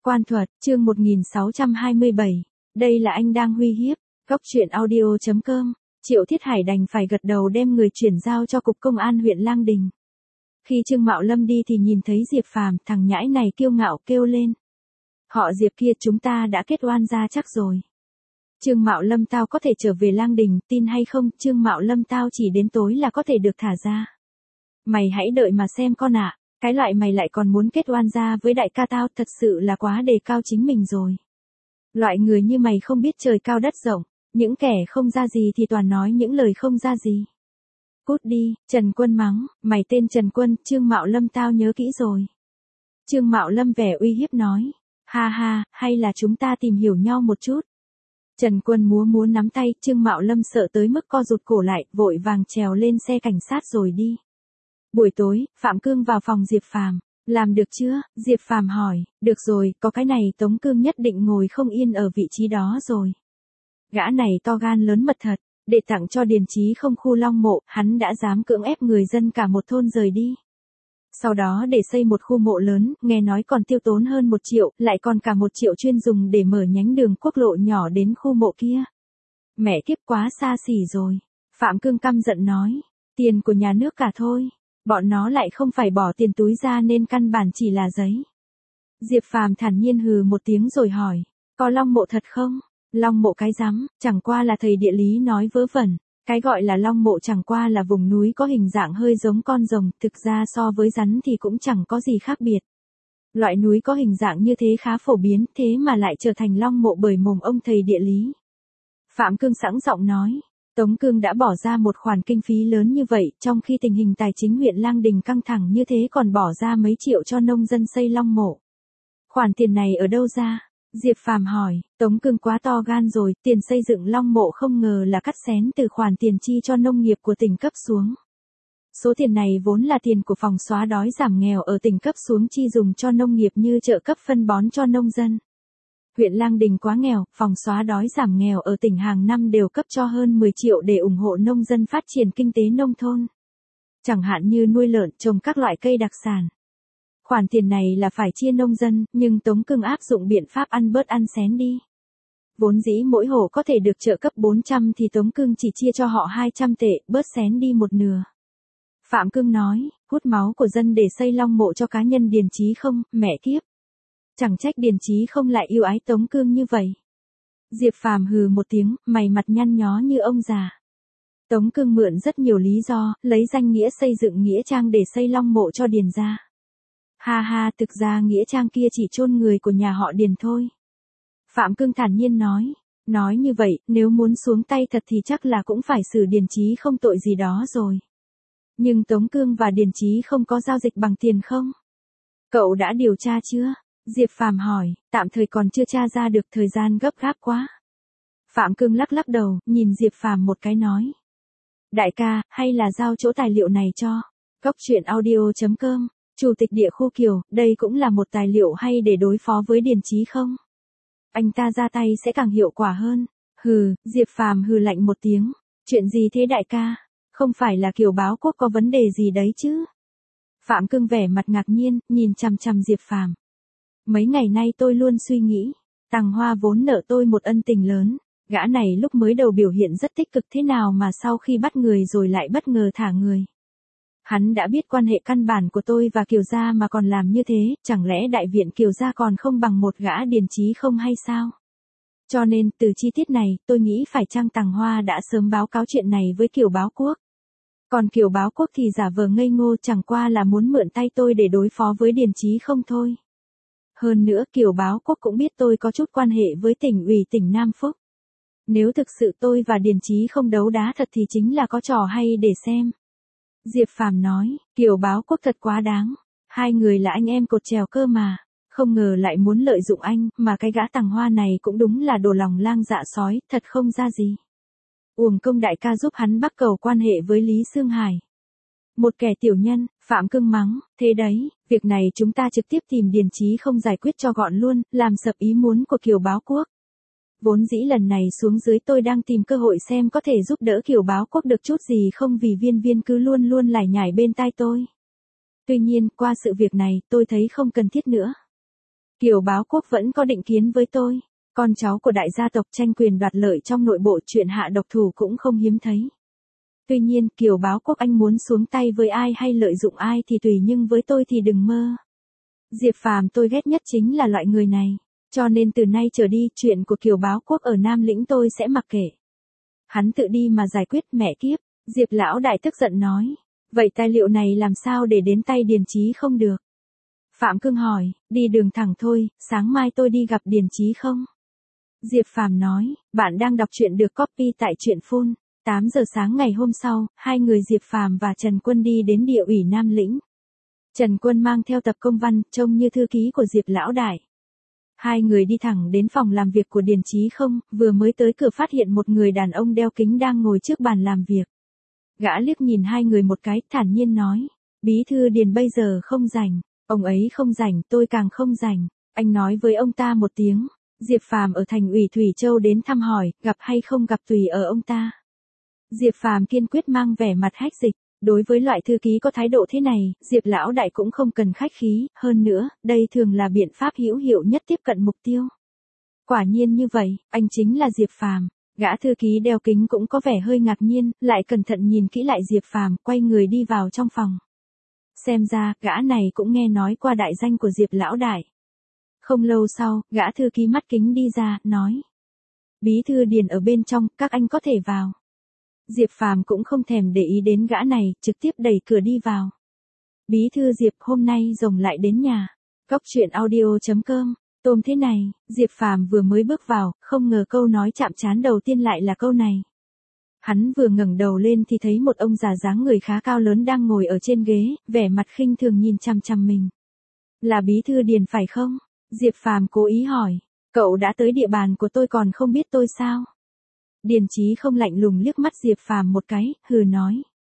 Quan thuật, chương 1627. Đây là anh đang uy hiếp. Góc truyện audio.com. Triệu Thiết Hải đành phải gật đầu đem người chuyển giao cho cục công an huyện Lang Đình. Khi Trương Mạo Lâm đi thì nhìn thấy Diệp Phàm, thằng nhãi này kiêu ngạo kêu lên. Họ Diệp kia, chúng ta đã kết oan ra chắc rồi. Trương Mạo Lâm, tao có thể trở về Lang Đình, tin hay không? Trương Mạo Lâm, tao chỉ đến tối là có thể được thả ra. Mày hãy đợi mà xem con ạ. Cái loại mày lại còn muốn kết oan ra với đại ca tao, thật sự là quá đề cao chính mình rồi. Loại người như mày không biết trời cao đất rộng, những kẻ không ra gì thì toàn nói những lời không ra gì. Cút đi, Trần Quân mắng, mày tên Trần Quân, Trương Mạo Lâm tao nhớ kỹ rồi. Trương Mạo Lâm vẻ uy hiếp nói, ha ha, hay là chúng ta tìm hiểu nhau một chút. Trần Quân múa nắm tay, Trương Mạo Lâm sợ tới mức co rụt cổ lại, vội vàng trèo lên xe cảnh sát rồi đi. Buổi tối, Phạm Cương vào phòng Diệp Phàm. Làm được chưa? Diệp Phàm hỏi. Được rồi, có cái này Tống Cương nhất định ngồi không yên ở vị trí đó rồi. Gã này to gan lớn mật thật, để tặng cho Điền Chí Không khu Long Mộ, hắn đã dám cưỡng ép người dân cả một thôn rời đi. Sau đó để xây một khu mộ lớn, nghe nói còn tiêu tốn hơn 1 triệu, lại còn cả 1 triệu chuyên dùng để mở nhánh đường quốc lộ nhỏ đến khu mộ kia. Mẹ kiếp, quá xa xỉ rồi. Phạm Cương căm giận nói. Tiền của nhà nước cả thôi. Bọn nó lại không phải bỏ tiền túi ra nên căn bản chỉ là giấy. Diệp Phàm thản nhiên hừ một tiếng rồi hỏi, có Long Mộ thật không? Long Mộ cái rắm, chẳng qua là thầy địa lý nói vớ vẩn. Cái gọi là Long Mộ chẳng qua là vùng núi có hình dạng hơi giống con rồng, thực ra so với rắn thì cũng chẳng có gì khác biệt. Loại núi có hình dạng như thế khá phổ biến, thế mà lại trở thành Long Mộ bởi mồm ông thầy địa lý. Phạm Cương sẵn giọng nói. Tống Cương đã bỏ ra một khoản kinh phí lớn như vậy, trong khi tình hình tài chính huyện Lang Đình căng thẳng như thế còn bỏ ra mấy triệu cho nông dân xây Long Mộ. Khoản tiền này ở đâu ra? Diệp Phàm hỏi. Tống Cương quá to gan rồi, tiền xây dựng Long Mộ không ngờ là cắt xén từ khoản tiền chi cho nông nghiệp của tỉnh cấp xuống. Số tiền này vốn là tiền của phòng xóa đói giảm nghèo ở tỉnh cấp xuống chi dùng cho nông nghiệp như trợ cấp phân bón cho nông dân. Huyện Lang Đình quá nghèo, phòng xóa đói giảm nghèo ở tỉnh hàng năm đều cấp cho hơn 10 triệu để ủng hộ nông dân phát triển kinh tế nông thôn. Chẳng hạn như nuôi lợn, trồng các loại cây đặc sản. Khoản tiền này là phải chia nông dân, nhưng Tống Cương áp dụng biện pháp ăn bớt ăn xén đi. Vốn dĩ mỗi hộ có thể được trợ cấp 400 thì Tống Cương chỉ chia cho họ 200 tệ, bớt xén đi một nửa. Phạm Cương nói, hút máu của dân để xây Long Mộ cho cá nhân Điền Chí Không, mẹ kiếp. Chẳng trách Điền Chí Không lại yêu ái Tống Cương như vậy. Diệp Phàm hừ một tiếng, mày mặt nhăn nhó như ông già. Tống Cương mượn rất nhiều lý do, lấy danh nghĩa xây dựng nghĩa trang để xây Long Mộ cho Điền gia. Ha ha, thực ra nghĩa trang kia chỉ chôn người của nhà họ Điền thôi. Phạm Cương thản nhiên nói. Nói như vậy, nếu muốn xuống tay thật thì chắc là cũng phải xử Điền Chí Không tội gì đó rồi. Nhưng Tống Cương và Điền Chí Không có giao dịch bằng tiền không? Cậu đã điều tra chưa? Diệp Phàm hỏi, tạm thời còn chưa tra ra được, thời gian gấp gáp quá. Phạm Cương lắc đầu, nhìn Diệp Phàm một cái nói. Đại ca, hay là giao chỗ tài liệu này cho. Góc truyện audio.com, Chủ tịch Địa khu Kiều, đây cũng là một tài liệu hay để đối phó với Điền Chí Không. Anh ta ra tay sẽ càng hiệu quả hơn. Hừ, Diệp Phàm hừ lạnh một tiếng. Chuyện gì thế đại ca? Không phải là Kiều Báo Quốc có vấn đề gì đấy chứ? Phạm Cương vẻ mặt ngạc nhiên, nhìn chằm chằm Diệp Phàm. Mấy ngày nay tôi luôn suy nghĩ, Tằng Hoa vốn nợ tôi một ân tình lớn, gã này lúc mới đầu biểu hiện rất tích cực thế nào mà sau khi bắt người rồi lại bất ngờ thả người. Hắn đã biết quan hệ căn bản của tôi và Kiều gia mà còn làm như thế, chẳng lẽ đại viện Kiều gia còn không bằng một gã Điền Chí Không hay sao? Cho nên, từ chi tiết này, tôi nghĩ phải chăng Tằng Hoa đã sớm báo cáo chuyện này với Kiều Báo Quốc. Còn Kiều Báo Quốc thì giả vờ ngây ngô, chẳng qua là muốn mượn tay tôi để đối phó với Điền Chí Không thôi. Hơn nữa Kiều Báo Quốc cũng biết tôi có chút quan hệ với tỉnh ủy tỉnh Nam Phúc. Nếu thực sự tôi và Điền Chí Không đấu đá thật thì chính là có trò hay để xem. Diệp Phàm nói, Kiều Báo Quốc thật quá đáng. Hai người là anh em cột chèo cơ mà. Không ngờ lại muốn lợi dụng anh, mà cái gã Tằng Hoa này cũng đúng là đồ lòng lang dạ sói, thật không ra gì. Uổng công đại ca giúp hắn bắc cầu quan hệ với Lý Sương Hải. Một kẻ tiểu nhân, Phạm Cương mắng, thế đấy, việc này chúng ta trực tiếp tìm Điền Chí Không giải quyết cho gọn luôn, làm sập ý muốn của Kiều Báo Quốc. Vốn dĩ lần này xuống dưới tôi đang tìm cơ hội xem có thể giúp đỡ Kiều Báo Quốc được chút gì không vì viên cứ luôn luôn lải nhải bên tai tôi. Tuy nhiên, qua sự việc này, tôi thấy không cần thiết nữa. Kiều Báo Quốc vẫn có định kiến với tôi. Con cháu của đại gia tộc tranh quyền đoạt lợi trong nội bộ, chuyện hạ độc thủ cũng không hiếm thấy. Tuy nhiên, Kiều Báo Quốc anh muốn xuống tay với ai hay lợi dụng ai thì tùy, nhưng với tôi thì đừng mơ. Diệp Phàm tôi ghét nhất chính là loại người này. Cho nên từ nay trở đi, chuyện của Kiều Báo Quốc ở Nam Lĩnh tôi sẽ mặc kệ. Hắn tự đi mà giải quyết, mẹ kiếp. Diệp lão đại tức giận nói. Vậy tài liệu này làm sao để đến tay Điền Chí không được? Phạm Cương hỏi, đi đường thẳng thôi, sáng mai tôi đi gặp Điền Chí không? Diệp Phàm nói, bạn đang đọc truyện được copy tại truyện phun. 8 giờ sáng ngày hôm sau, hai người Diệp Phàm và Trần Quân đi đến địa ủy Nam Lĩnh. Trần Quân mang theo tập công văn, trông như thư ký của Diệp lão đại. Hai người đi thẳng đến phòng làm việc của Điền Chí không, vừa mới tới cửa phát hiện một người đàn ông đeo kính đang ngồi trước bàn làm việc. Gã liếc nhìn hai người một cái, thản nhiên nói, bí thư Điền bây giờ không rảnh, ông ấy không rảnh, tôi càng không rảnh, anh nói với ông ta một tiếng. Diệp Phàm ở thành ủy Thủy Châu đến thăm hỏi, gặp hay không gặp tùy ở ông ta. Diệp Phàm kiên quyết mang vẻ mặt hách dịch. Đối với loại thư ký có thái độ thế này, Diệp lão đại cũng không cần khách khí, hơn nữa, đây thường là biện pháp hữu hiệu nhất tiếp cận mục tiêu. Quả nhiên như vậy, anh chính là Diệp Phàm. Gã thư ký đeo kính cũng có vẻ hơi ngạc nhiên, lại cẩn thận nhìn kỹ lại Diệp Phàm, quay người đi vào trong phòng. Xem ra, gã này cũng nghe nói qua đại danh của Diệp lão đại. Không lâu sau, gã thư ký mắt kính đi ra, nói. Bí thư Điền ở bên trong, các anh có thể vào. Diệp Phàm cũng không thèm để ý đến gã này, trực tiếp đẩy cửa đi vào. Bí thư Diệp, hôm nay rồng lại đến nhà. Góc truyện audio.com. Tôm thế này, Diệp Phàm vừa mới bước vào, không ngờ câu nói chạm trán đầu tiên lại là câu này. Hắn vừa ngẩng đầu lên thì thấy một ông già dáng người khá cao lớn đang ngồi ở trên ghế, vẻ mặt khinh thường nhìn chằm chằm mình. Là bí thư Điền phải không? Diệp Phàm cố ý hỏi, cậu đã tới địa bàn của tôi còn không biết tôi sao? Điền Chí không lạnh lùng liếc mắt Diệp Phàm một cái, hừ nói.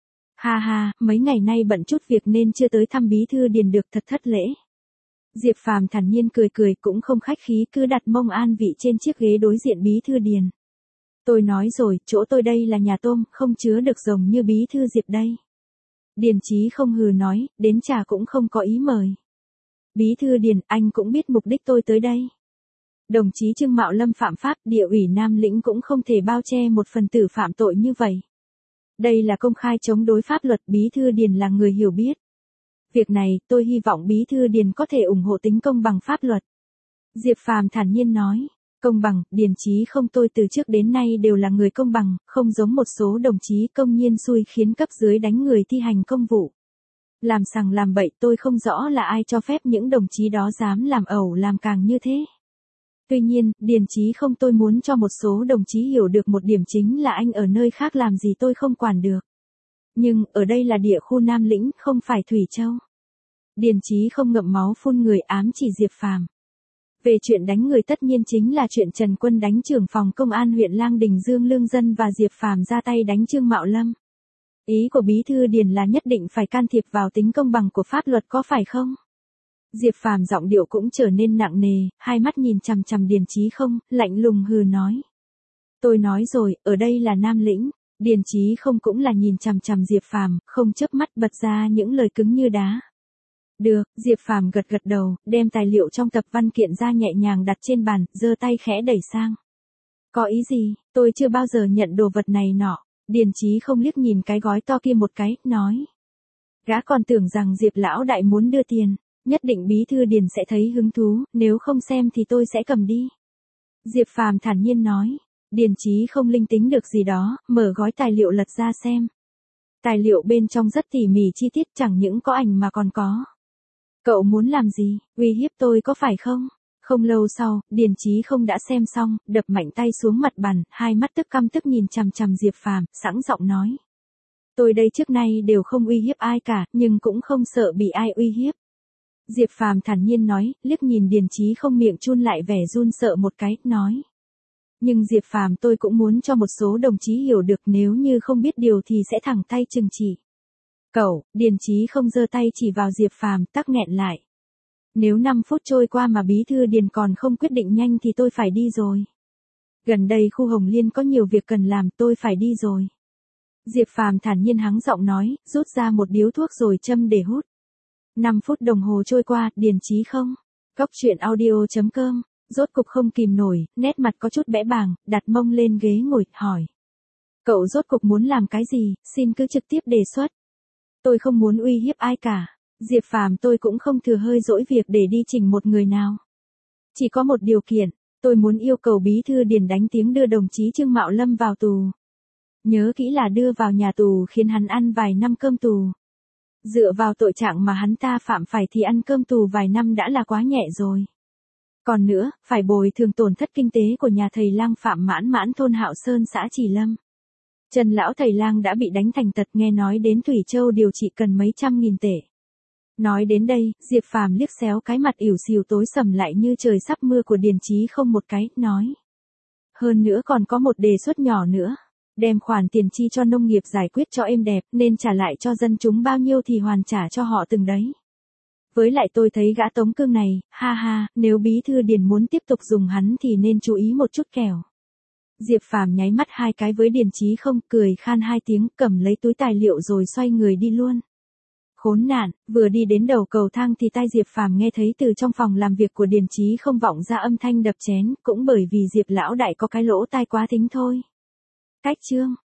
Ha ha, mấy ngày nay bận chút việc nên chưa tới thăm bí thư Điền được, thật thất lễ. Diệp Phàm thản nhiên cười cười, cũng không khách khí, cứ đặt mông an vị trên chiếc ghế đối diện bí thư Điền. Tôi nói rồi, chỗ tôi đây là nhà tôm, không chứa được rồng như bí thư Diệp đây. Điền Chí không hừ nói, đến trà cũng không có ý mời. Bí thư Điền, anh cũng biết mục đích tôi tới đây. Đồng chí Trương Mạo Lâm phạm pháp, địa ủy Nam Lĩnh cũng không thể bao che một phần tử phạm tội như vậy. Đây là công khai chống đối pháp luật, bí thư Điền là người hiểu biết. Việc này, tôi hy vọng bí thư Điền có thể ủng hộ tính công bằng pháp luật. Diệp Phàm thản nhiên nói, công bằng, Điền Chí không, tôi từ trước đến nay đều là người công bằng, không giống một số đồng chí công nhiên xui khiến cấp dưới đánh người thi hành công vụ. Làm sằng làm bậy, tôi không rõ là ai cho phép những đồng chí đó dám làm ẩu làm càng như thế. Tuy nhiên, Điền Chí không, tôi muốn cho một số đồng chí hiểu được một điểm, chính là anh ở nơi khác làm gì tôi không quản được. Nhưng, ở đây là địa khu Nam Lĩnh, không phải Thủy Châu. Điền Chí không ngậm máu phun người, ám chỉ Diệp Phàm. Về chuyện đánh người tất nhiên chính là chuyện Trần Quân đánh trưởng phòng công an huyện Lang Đình Dương Lương Dân và Diệp Phàm ra tay đánh Trương Mạo Lâm. Ý của bí thư Điền là nhất định phải can thiệp vào tính công bằng của pháp luật, có phải không? Diệp Phàm giọng điệu cũng trở nên nặng nề, hai mắt nhìn chằm chằm Điền Chí không, lạnh lùng hừ nói. Tôi nói rồi, ở đây là Nam Lĩnh. Điền Chí không cũng là nhìn chằm chằm Diệp Phàm, không chớp mắt bật ra những lời cứng như đá. Được, Diệp Phàm gật gật đầu, đem tài liệu trong tập văn kiện ra nhẹ nhàng đặt trên bàn, giơ tay khẽ đẩy sang. Có ý gì, tôi chưa bao giờ nhận đồ vật này nọ. Điền Chí không liếc nhìn cái gói to kia một cái, nói. Gã còn tưởng rằng Diệp lão đại muốn đưa tiền, nhất định bí thư Điền sẽ thấy hứng thú, nếu không xem thì tôi sẽ cầm đi. Diệp Phàm thản nhiên nói. Điền Chí không linh tính được gì đó, mở gói tài liệu lật ra xem. Tài liệu bên trong rất tỉ mỉ chi tiết, chẳng những có ảnh mà còn có. Cậu muốn làm gì, uy hiếp tôi có phải không? Không lâu sau, Điền Chí không đã xem xong, đập mạnh tay xuống mặt bàn, hai mắt tức căm tức nhìn chằm chằm Diệp Phàm, sẵn giọng nói. Tôi đây trước nay đều không uy hiếp ai cả, nhưng cũng không sợ bị ai uy hiếp. Diệp Phàm thản nhiên nói, liếc nhìn Điền Chí không, miệng chun lại vẻ run sợ một cái, nói. Nhưng Diệp Phàm, tôi cũng muốn cho một số đồng chí hiểu được, nếu như không biết điều thì sẽ thẳng tay trừng trị. Cậu, Điền Chí không giơ tay chỉ vào Diệp Phàm, tắc nghẹn lại. Nếu 5 phút trôi qua mà bí thư Điền còn không quyết định nhanh thì tôi phải đi rồi. Gần đây khu Hồng Liên có nhiều việc cần làm, tôi phải đi rồi. Diệp Phàm thản nhiên hắng giọng nói, rút ra một điếu thuốc rồi châm để hút. 5 phút đồng hồ trôi qua, Điền Chí không. Cóc truyện audio.com, rốt cục không kìm nổi, nét mặt có chút bẽ bàng, đặt mông lên ghế ngồi, hỏi. Cậu rốt cục muốn làm cái gì, xin cứ trực tiếp đề xuất. Tôi không muốn uy hiếp ai cả. Diệp Phàm, tôi cũng không thừa hơi dỗi việc để đi chỉnh một người nào. Chỉ có một điều kiện, tôi muốn yêu cầu bí thư Điền đánh tiếng đưa đồng chí Trương Mạo Lâm vào tù. Nhớ kỹ là đưa vào nhà tù khiến hắn ăn vài năm cơm tù. Dựa vào tội trạng mà hắn ta phạm phải thì ăn cơm tù vài năm đã là quá nhẹ rồi. Còn nữa, phải bồi thường tổn thất kinh tế của nhà thầy lang Phạm Mãn Mãn thôn Hạo Sơn xã Trì Lâm. Trần lão thầy lang đã bị đánh thành tật, nghe nói đến Thủy Châu điều trị cần mấy trăm nghìn tệ. Nói đến đây, Diệp Phàm liếc xéo cái mặt ỉu xìu tối sầm lại như trời sắp mưa của Điền Chí Không một cái, nói. Hơn nữa còn có một đề xuất nhỏ nữa. Đem khoản tiền chi cho nông nghiệp giải quyết cho êm đẹp, nên trả lại cho dân chúng bao nhiêu thì hoàn trả cho họ từng đấy. Với lại tôi thấy gã Tống Cương này, ha ha, nếu bí thư Điền muốn tiếp tục dùng hắn thì nên chú ý một chút kẻo. Diệp Phàm nháy mắt hai cái với Điền Chí Không, cười khan hai tiếng, cầm lấy túi tài liệu rồi xoay người đi luôn. Khốn nạn, vừa đi đến đầu cầu thang thì tai Diệp Phàm nghe thấy từ trong phòng làm việc của Điền Chí Không vọng ra âm thanh đập chén, cũng bởi vì Diệp lão đại có cái lỗ tai quá thính thôi. Cách chương